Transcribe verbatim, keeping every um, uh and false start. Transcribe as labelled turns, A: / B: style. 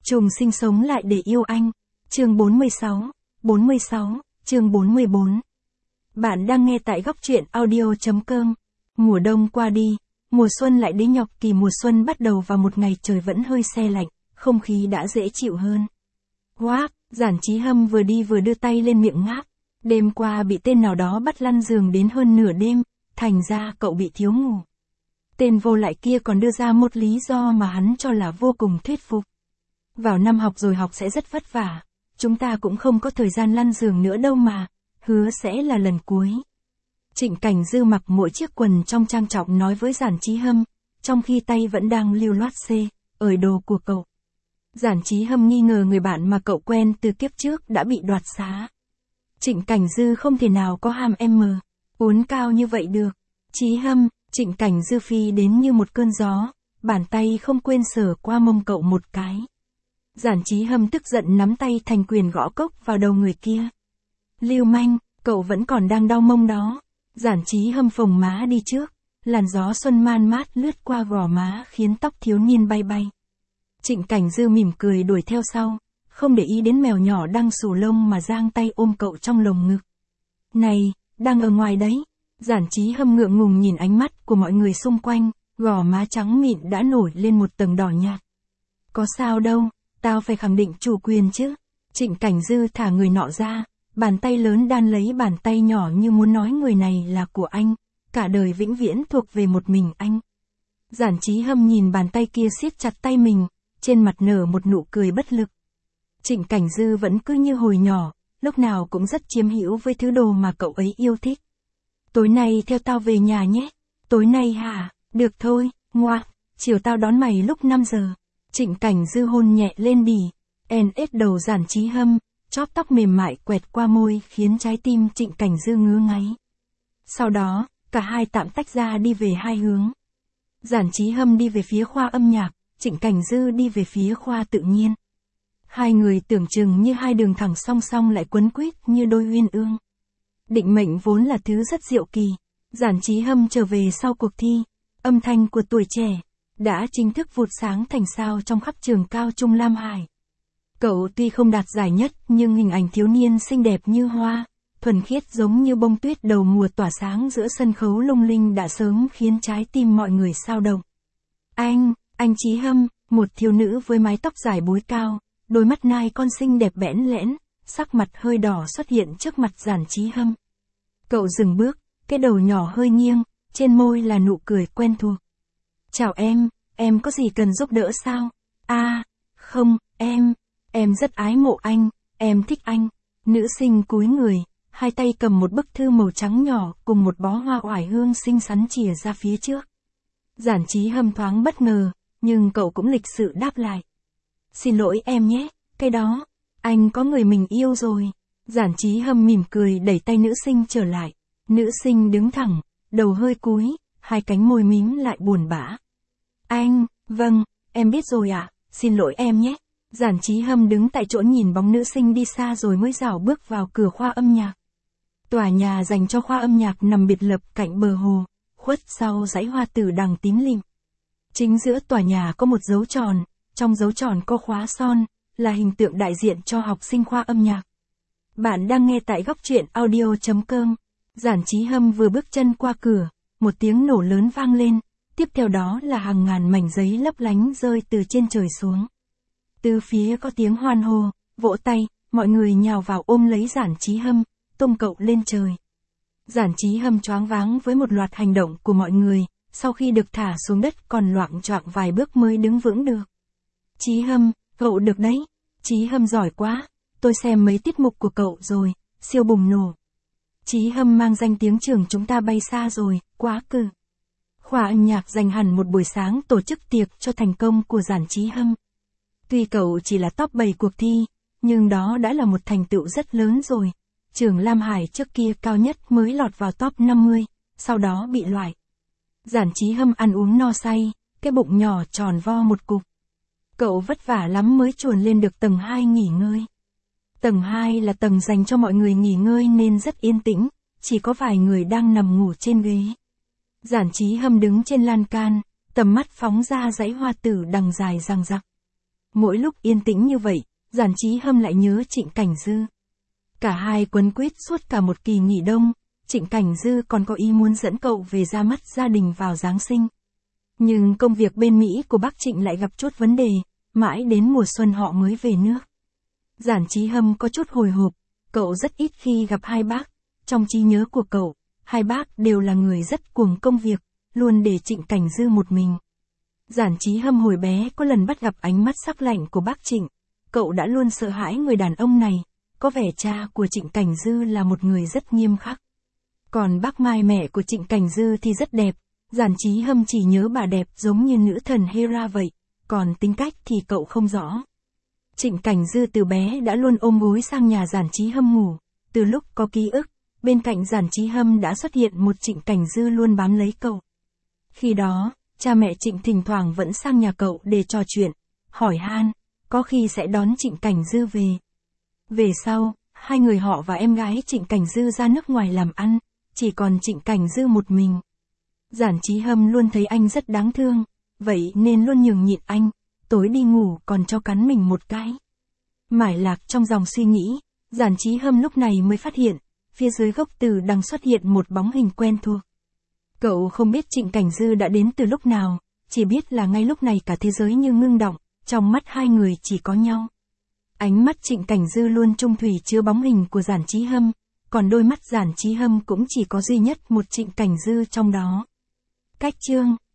A: Trùng sinh sống lại để yêu anh. Chương bốn mươi sáu, bốn mươi sáu, chương bốn mươi bốn. Bạn đang nghe tại góc truyện audio.com. Mùa đông qua đi, mùa xuân lại đến nhọc kỳ mùa xuân bắt đầu vào một ngày trời vẫn hơi se lạnh, không khí đã dễ chịu hơn. Wow, Giản Chí Hâm vừa đi vừa đưa tay lên miệng ngáp. Đêm qua bị tên nào đó bắt lăn giường đến hơn nửa đêm, thành ra cậu bị thiếu ngủ. Tên vô lại kia còn đưa ra một lý do mà hắn cho là vô cùng thuyết phục. Vào năm học rồi học sẽ rất vất vả, chúng ta cũng không có thời gian lăn giường nữa đâu mà, hứa sẽ là lần cuối. Trịnh Cảnh Dư mặc mỗi chiếc quần trong trang trọng nói với Giản Chí Hâm, trong khi tay vẫn đang lưu loát xê, ởi đồ của cậu. Giản Chí Hâm nghi ngờ người bạn mà cậu quen từ kiếp trước đã bị đoạt xá. Trịnh Cảnh Dư không thể nào có hàm em mờ, uốn cao như vậy được. Chí Hâm, Trịnh Cảnh Dư phi đến như một cơn gió, bàn tay không quên sờ qua mông cậu một cái. Giản Chí Hâm tức giận nắm tay thành quyền gõ cốc vào đầu người kia. Lưu manh, cậu vẫn còn đang đau mông đó. Giản Chí Hâm phồng má đi trước, làn gió xuân man mát lướt qua gò má khiến tóc thiếu niên bay bay. Trịnh Cảnh Dư mỉm cười đuổi theo sau, không để ý đến mèo nhỏ đang xù lông mà giang tay ôm cậu trong lồng ngực. Này, đang ở ngoài đấy. Giản Chí Hâm ngượng ngùng nhìn ánh mắt của mọi người xung quanh, gò má trắng mịn đã nổi lên một tầng đỏ nhạt. Có sao đâu, tao phải khẳng định chủ quyền chứ. Trịnh Cảnh Dư thả người nọ ra, bàn tay lớn đan lấy bàn tay nhỏ như muốn nói người này là của anh, cả đời vĩnh viễn thuộc về một mình anh. Giản Chí Hâm nhìn bàn tay kia siết chặt tay mình, trên mặt nở một nụ cười bất lực. Trịnh Cảnh Dư vẫn cứ như hồi nhỏ, lúc nào cũng rất chiếm hữu với thứ đồ mà cậu ấy yêu thích. Tối nay theo tao về nhà nhé. Tối nay hả? Được thôi, ngoa, chiều tao đón mày lúc năm giờ. Trịnh Cảnh Dư hôn nhẹ lên đỉ, en ết đầu Giản Chí Hâm, chóp tóc mềm mại quẹt qua môi khiến trái tim Trịnh Cảnh Dư ngứa ngáy. Sau đó, cả hai tạm tách ra đi về hai hướng. Giản Chí Hâm đi về phía khoa âm nhạc, Trịnh Cảnh Dư đi về phía khoa tự nhiên. Hai người tưởng chừng như hai đường thẳng song song lại quấn quýt như đôi uyên ương. Định mệnh vốn là thứ rất diệu kỳ. Giản Chí Hâm trở về sau cuộc thi, âm thanh của tuổi trẻ đã chính thức vụt sáng thành sao trong khắp trường cao trung Lam Hải. Cậu tuy không đạt giải nhất nhưng hình ảnh thiếu niên xinh đẹp như hoa, thuần khiết giống như bông tuyết đầu mùa tỏa sáng giữa sân khấu lung linh đã sớm khiến trái tim mọi người xao động. Anh, anh Chí Hâm, một thiếu nữ với mái tóc dài búi cao, đôi mắt nai con xinh đẹp bẽn lẽn, sắc mặt hơi đỏ xuất hiện trước mặt Giản Chí Hâm. Cậu dừng bước, cái đầu nhỏ hơi nghiêng, trên môi là nụ cười quen thuộc. Chào em, em có gì cần giúp đỡ sao? À, không, em, em rất ái mộ anh, em thích anh. Nữ sinh cúi người, hai tay cầm một bức thư màu trắng nhỏ cùng một bó hoa oải hương xinh xắn chìa ra phía trước. Giản Chí Hâm thoáng bất ngờ, nhưng cậu cũng lịch sự đáp lại. Xin lỗi em nhé, cái đó, anh có người mình yêu rồi. Giản Chí Hâm mỉm cười đẩy tay nữ sinh trở lại. Nữ sinh đứng thẳng, đầu hơi cúi, hai cánh môi mím lại buồn bã. Anh, vâng, em biết rồi ạ, xin lỗi em nhé. Giản Chí Hâm đứng tại chỗ nhìn bóng nữ sinh đi xa rồi mới rảo bước vào cửa khoa âm nhạc. Tòa nhà dành cho khoa âm nhạc nằm biệt lập cạnh bờ hồ, khuất sau dãy hoa tử đằng tím lịm. Chính giữa tòa nhà có một dấu tròn, trong dấu tròn có khóa son, là hình tượng đại diện cho học sinh khoa âm nhạc. Bạn đang nghe tại góc truyện audio.com. Giản Chí Hâm vừa bước chân qua cửa, một tiếng nổ lớn vang lên, tiếp theo đó là hàng ngàn mảnh giấy lấp lánh rơi từ trên trời xuống. Từ phía có tiếng hoan hô, vỗ tay, mọi người nhào vào ôm lấy Giản Chí Hâm, tung cậu lên trời. Giản Chí Hâm choáng váng với một loạt hành động của mọi người, sau khi được thả xuống đất còn loạng choạng vài bước mới đứng vững được. Chí Hâm, cậu được đấy. Chí Hâm giỏi quá, tôi xem mấy tiết mục của cậu rồi, siêu bùng nổ. Chí Hâm mang danh tiếng trường chúng ta bay xa rồi, quá cừ. Khoa âm nhạc dành hẳn một buổi sáng tổ chức tiệc cho thành công của Giản Chí Hâm. Tuy cậu chỉ là top bảy cuộc thi, nhưng đó đã là một thành tựu rất lớn rồi. Trường Lam Hải trước kia cao nhất mới lọt vào top năm mươi, sau đó bị loại. Giản Chí Hâm ăn uống no say, cái bụng nhỏ tròn vo một cục. Cậu vất vả lắm mới chuồn lên được tầng hai nghỉ ngơi. Tầng hai là tầng dành cho mọi người nghỉ ngơi nên rất yên tĩnh, chỉ có vài người đang nằm ngủ trên ghế. Giản Chí Hâm đứng trên lan can, tầm mắt phóng ra dãy hoa tử đằng dài răng rặc. Mỗi lúc yên tĩnh như vậy, Giản Chí Hâm lại nhớ Trịnh Cảnh Dư. Cả hai quấn quýt suốt cả một kỳ nghỉ đông, Trịnh Cảnh Dư còn có ý muốn dẫn cậu về ra mắt gia đình vào Giáng sinh. Nhưng công việc bên Mỹ của bác Trịnh lại gặp chút vấn đề, mãi đến mùa xuân họ mới về nước. Giản Chí Hâm có chút hồi hộp, cậu rất ít khi gặp hai bác, trong trí nhớ của cậu, hai bác đều là người rất cuồng công việc, luôn để Trịnh Cảnh Dư một mình. Giản Chí Hâm hồi bé có lần bắt gặp ánh mắt sắc lạnh của bác Trịnh, cậu đã luôn sợ hãi người đàn ông này, có vẻ cha của Trịnh Cảnh Dư là một người rất nghiêm khắc. Còn bác Mai mẹ của Trịnh Cảnh Dư thì rất đẹp, Giản Chí Hâm chỉ nhớ bà đẹp giống như nữ thần Hera vậy, còn tính cách thì cậu không rõ. Trịnh Cảnh Dư từ bé đã luôn ôm gối sang nhà Giản Chí Hâm ngủ, từ lúc có ký ức, bên cạnh Giản Chí Hâm đã xuất hiện một Trịnh Cảnh Dư luôn bám lấy cậu. Khi đó, cha mẹ Trịnh thỉnh thoảng vẫn sang nhà cậu để trò chuyện, hỏi han, có khi sẽ đón Trịnh Cảnh Dư về. Về sau, hai người họ và em gái Trịnh Cảnh Dư ra nước ngoài làm ăn, chỉ còn Trịnh Cảnh Dư một mình. Giản Chí Hâm luôn thấy anh rất đáng thương, vậy nên luôn nhường nhịn anh, tối đi ngủ còn cho cắn mình một cái. Mải lạc trong dòng suy nghĩ, Giản Chí Hâm lúc này mới phát hiện, phía dưới gốc từ đằng xuất hiện một bóng hình quen thuộc. Cậu không biết Trịnh Cảnh Dư đã đến từ lúc nào, chỉ biết là ngay lúc này cả thế giới như ngưng động, trong mắt hai người chỉ có nhau. Ánh mắt Trịnh Cảnh Dư luôn trung thủy chứa bóng hình của Giản Chí Hâm, còn đôi mắt Giản Chí Hâm cũng chỉ có duy nhất một Trịnh Cảnh Dư trong đó. Cách chương